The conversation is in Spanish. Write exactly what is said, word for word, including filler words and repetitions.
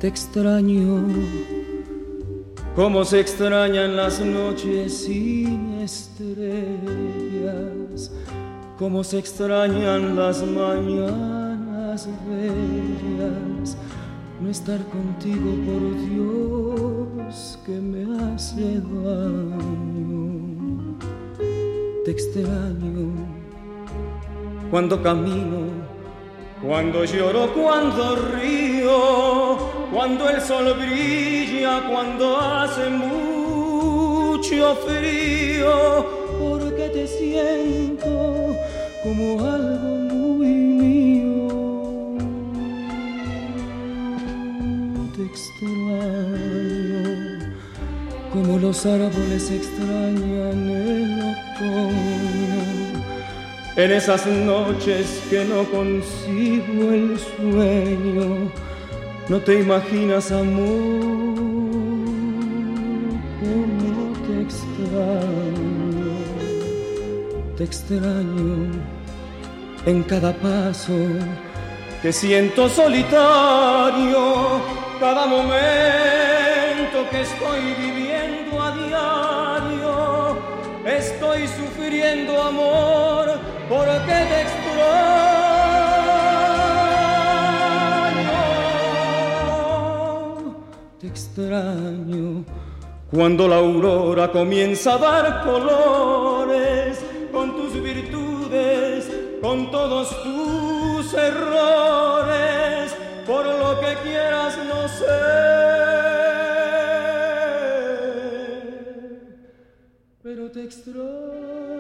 te extraño, como se extrañan las noches sin estrellas, como se extrañan las mañanas bellas. No estar contigo, por Dios, que me hace daño. Te extraño cuando camino, cuando lloro, cuando río, cuando el sol brilla, cuando hace mucho frío, porque te siento como algo muy mío. Te extraño como los árboles extrañan el otoño, en esas noches que no consigo el sueño. No te imaginas, amor, cómo te extraño. Te extraño en cada paso que siento solitario, cada momento que estoy viviendo a diario. Estoy sufriendo, amor, porque te extraño. Te extraño cuando la aurora comienza a dar colores, con tus virtudes, con todos tus errores, por lo que quieras, no sé. Pero te extraño.